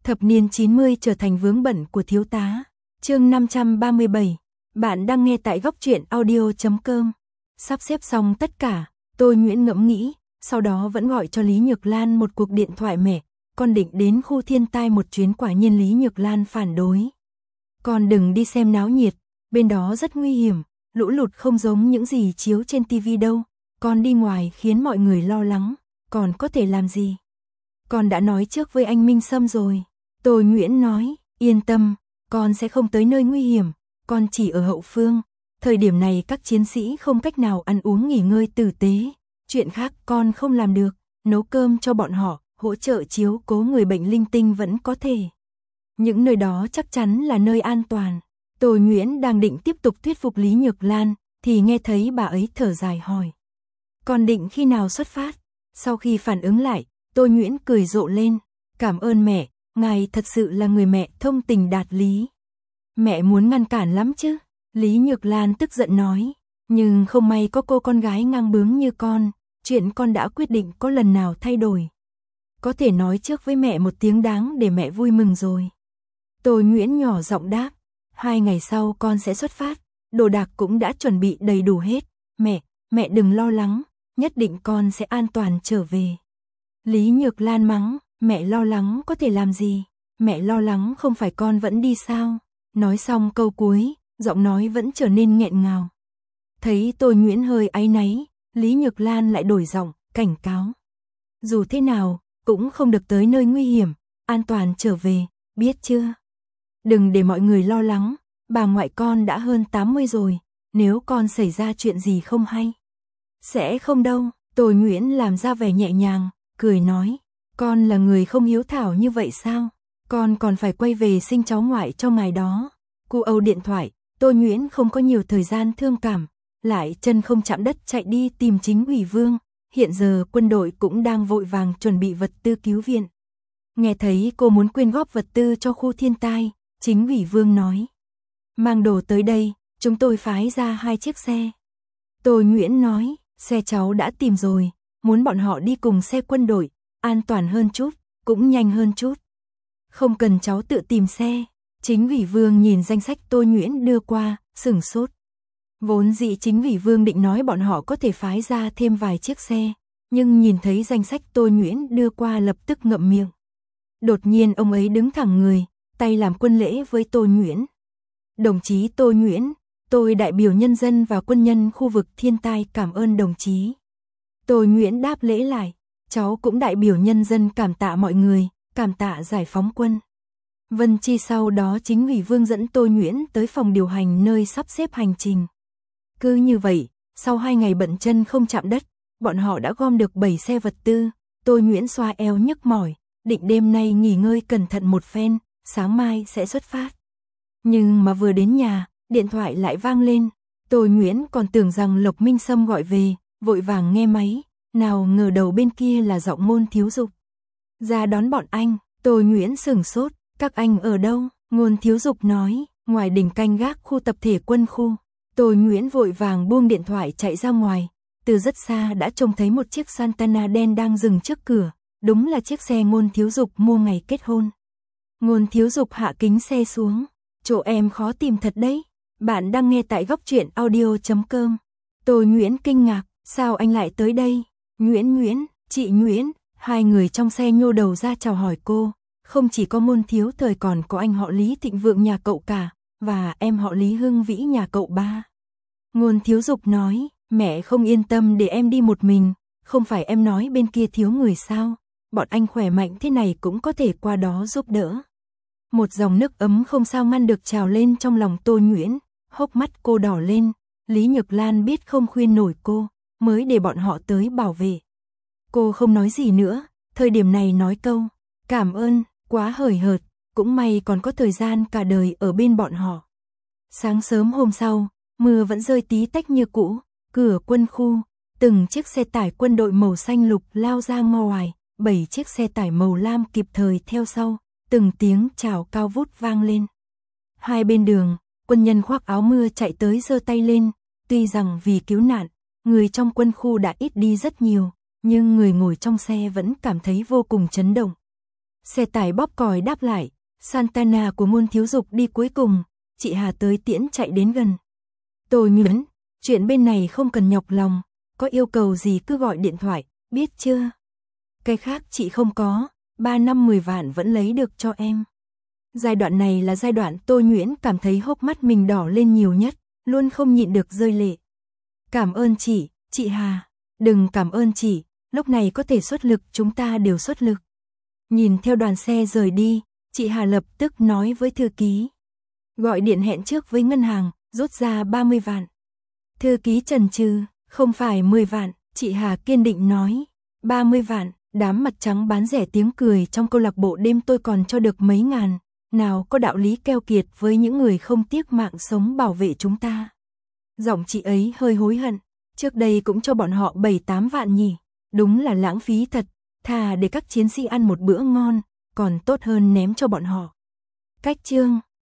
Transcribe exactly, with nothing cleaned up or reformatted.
Thập niên chín mươi trở thành vướng bận của thiếu tá. Chương năm trăm ba mươi bảy. Bạn đang nghe tại góc truyện audio chấm com. Sắp xếp xong tất cả, tôi Nguyễn ngẫm nghĩ, sau đó vẫn gọi cho Lý Nhược Lan một cuộc điện thoại mẹ, con định đến khu thiên tai một chuyến, quả nhiên Lý Nhược Lan phản đối. Con đừng đi xem náo nhiệt, bên đó rất nguy hiểm, lũ lụt không giống những gì chiếu trên tivi đâu, con đi ngoài khiến mọi người lo lắng, còn có thể làm gì? Con đã nói trước với anh Minh Sâm rồi. Tôi Nguyễn nói, yên tâm, con sẽ không tới nơi nguy hiểm, con chỉ ở hậu phương. Thời điểm này các chiến sĩ không cách nào ăn uống nghỉ ngơi tử tế, chuyện khác con không làm được, nấu cơm cho bọn họ, hỗ trợ chiếu cố người bệnh linh tinh vẫn có thể. Những nơi đó chắc chắn là nơi an toàn. Tôi Nguyễn đang định tiếp tục thuyết phục Lý Nhược Lan, thì nghe thấy bà ấy thở dài hỏi. Con định khi nào xuất phát? Sau khi phản ứng lại, tôi Nguyễn cười rộ lên. Cảm ơn mẹ, ngài thật sự là người mẹ thông tình đạt lý. Mẹ muốn ngăn cản lắm chứ? Lý Nhược Lan tức giận nói. Nhưng không may có cô con gái ngang bướng như con, chuyện con đã quyết định có lần nào thay đổi. Có thể nói trước với mẹ một tiếng đáng để mẹ vui mừng rồi. Tôi Nguyễn nhỏ giọng đáp. Hai ngày sau con sẽ xuất phát, đồ đạc cũng đã chuẩn bị đầy đủ hết. Mẹ, mẹ đừng lo lắng, nhất định con sẽ an toàn trở về. Lý Nhược Lan mắng, mẹ lo lắng có thể làm gì? Mẹ lo lắng không phải con vẫn đi sao? Nói xong câu cuối, giọng nói vẫn trở nên nghẹn ngào. Thấy tôi Nguyễn hơi áy náy, Lý Nhược Lan lại đổi giọng, cảnh cáo. Dù thế nào, cũng không được tới nơi nguy hiểm, an toàn trở về, biết chưa? Đừng để mọi người lo lắng, bà ngoại con đã hơn tám mươi rồi, nếu con xảy ra chuyện gì không hay. Sẽ không đâu, tôi Nguyễn làm ra vẻ nhẹ nhàng, cười nói. Con là người không hiếu thảo như vậy sao? Con còn phải quay về sinh cháu ngoại cho ngài đó. Cu âu điện thoại, tôi Nguyễn không có nhiều thời gian thương cảm, lại chân không chạm đất chạy đi tìm chính ủy Vương. Hiện giờ quân đội cũng đang vội vàng chuẩn bị vật tư cứu viện. Nghe thấy cô muốn quyên góp vật tư cho khu thiên tai, chính ủy Vương nói. Mang đồ tới đây, chúng tôi phái ra hai chiếc xe. Tôi Nguyễn nói, xe cháu đã tìm rồi, muốn bọn họ đi cùng xe quân đội, an toàn hơn chút, cũng nhanh hơn chút. Không cần cháu tự tìm xe. Chính ủy Vương nhìn danh sách tôi Nguyễn đưa qua, sửng sốt. Vốn dĩ chính ủy Vương định nói bọn họ có thể phái ra thêm vài chiếc xe, nhưng nhìn thấy danh sách tôi Nguyễn đưa qua lập tức ngậm miệng. Đột nhiên ông ấy đứng thẳng người, tay làm quân lễ với tôi Nguyễn. Đồng chí tôi Nguyễn, tôi đại biểu nhân dân và quân nhân khu vực thiên tai cảm ơn đồng chí. Tôi Nguyễn đáp lễ lại, cháu cũng đại biểu nhân dân cảm tạ mọi người, cảm tạ giải phóng quân. Vân chi sau đó chính ủy Vương dẫn tôi Nguyễn tới phòng điều hành nơi sắp xếp hành trình. Cứ như vậy, sau hai ngày bận chân không chạm đất, bọn họ đã gom được bảy xe vật tư. Tôi Nguyễn xoa eo nhức mỏi, định đêm nay nghỉ ngơi cẩn thận một phen, sáng mai sẽ xuất phát. Nhưng mà vừa đến nhà, điện thoại lại vang lên. Tôi Nguyễn còn tưởng rằng Lộc Minh Sâm gọi về, vội vàng nghe máy, nào ngờ đầu bên kia là giọng Ngôn Thiếu Dục. Ra đón bọn anh. Tôi Nguyễn sửng sốt, các anh ở đâu? Ngôn Thiếu Dục nói, ngoài đỉnh canh gác khu tập thể quân khu. Tôi Nguyễn vội vàng buông điện thoại chạy ra ngoài, từ rất xa đã trông thấy một chiếc Santana đen đang dừng trước cửa, đúng là chiếc xe Ngôn Thiếu Dục mua ngày kết hôn. Ngôn Thiếu Dục hạ kính xe xuống, chỗ em khó tìm thật đấy, bạn đang nghe tại góc truyện audio chấm com. Tôi Nguyễn kinh ngạc, sao anh lại tới đây? Nguyễn Nguyễn, chị Nguyễn. Hai người trong xe nhô đầu ra chào hỏi cô, không chỉ có Ngôn Thiếu Thời còn có anh họ Lý Thịnh Vượng nhà cậu cả, và em họ Lý Hưng Vĩ nhà cậu ba. Ngôn Thiếu Dục nói, mẹ không yên tâm để em đi một mình, không phải em nói bên kia thiếu người sao, bọn anh khỏe mạnh thế này cũng có thể qua đó giúp đỡ. Một dòng nước ấm không sao ngăn được trào lên trong lòng tôi Nguyễn, hốc mắt cô đỏ lên, Lý Nhược Lan biết không khuyên nổi cô, mới để bọn họ tới bảo vệ. Cô không nói gì nữa, thời điểm này nói câu, cảm ơn, quá hời hợt, cũng may còn có thời gian cả đời ở bên bọn họ. Sáng sớm hôm sau, mưa vẫn rơi tí tách như cũ, cửa quân khu, từng chiếc xe tải quân đội màu xanh lục lao ra ngoài, bảy chiếc xe tải màu lam kịp thời theo sau, từng tiếng chào cao vút vang lên. Hai bên đường, quân nhân khoác áo mưa chạy tới giơ tay lên, tuy rằng vì cứu nạn, người trong quân khu đã ít đi rất nhiều, nhưng người ngồi trong xe vẫn cảm thấy vô cùng chấn động. Xe tải bóp còi đáp lại, Santana của Môn Thiếu Dục đi cuối cùng, chị Hà tới tiễn chạy đến gần. Tôi Nguyễn, chuyện bên này không cần nhọc lòng, có yêu cầu gì cứ gọi điện thoại, biết chưa? Cái khác chị không có, ba năm mười vạn vẫn lấy được cho em. Giai đoạn này là giai đoạn tôi Nguyễn cảm thấy hốc mắt mình đỏ lên nhiều nhất, luôn không nhịn được rơi lệ. Cảm ơn chị, chị Hà. Đừng cảm ơn chị, lúc này có thể xuất lực chúng ta đều xuất lực. Nhìn theo đoàn xe rời đi, chị Hà lập tức nói với thư ký. Gọi điện hẹn trước với ngân hàng, rút ra ba mươi vạn. Thư ký chần chừ, không phải mười vạn, chị Hà kiên định nói. ba mươi vạn, đám mặt trắng bán rẻ tiếng cười trong câu lạc bộ đêm tôi còn cho được mấy ngàn. Nào có đạo lý keo kiệt với những người không tiếc mạng sống bảo vệ chúng ta. Giọng chị ấy hơi hối hận, trước đây cũng cho bọn họ bảy tám vạn nhỉ. Đúng là lãng phí thật, thà để các chiến sĩ ăn một bữa ngon, còn tốt hơn ném cho bọn họ. Cách chương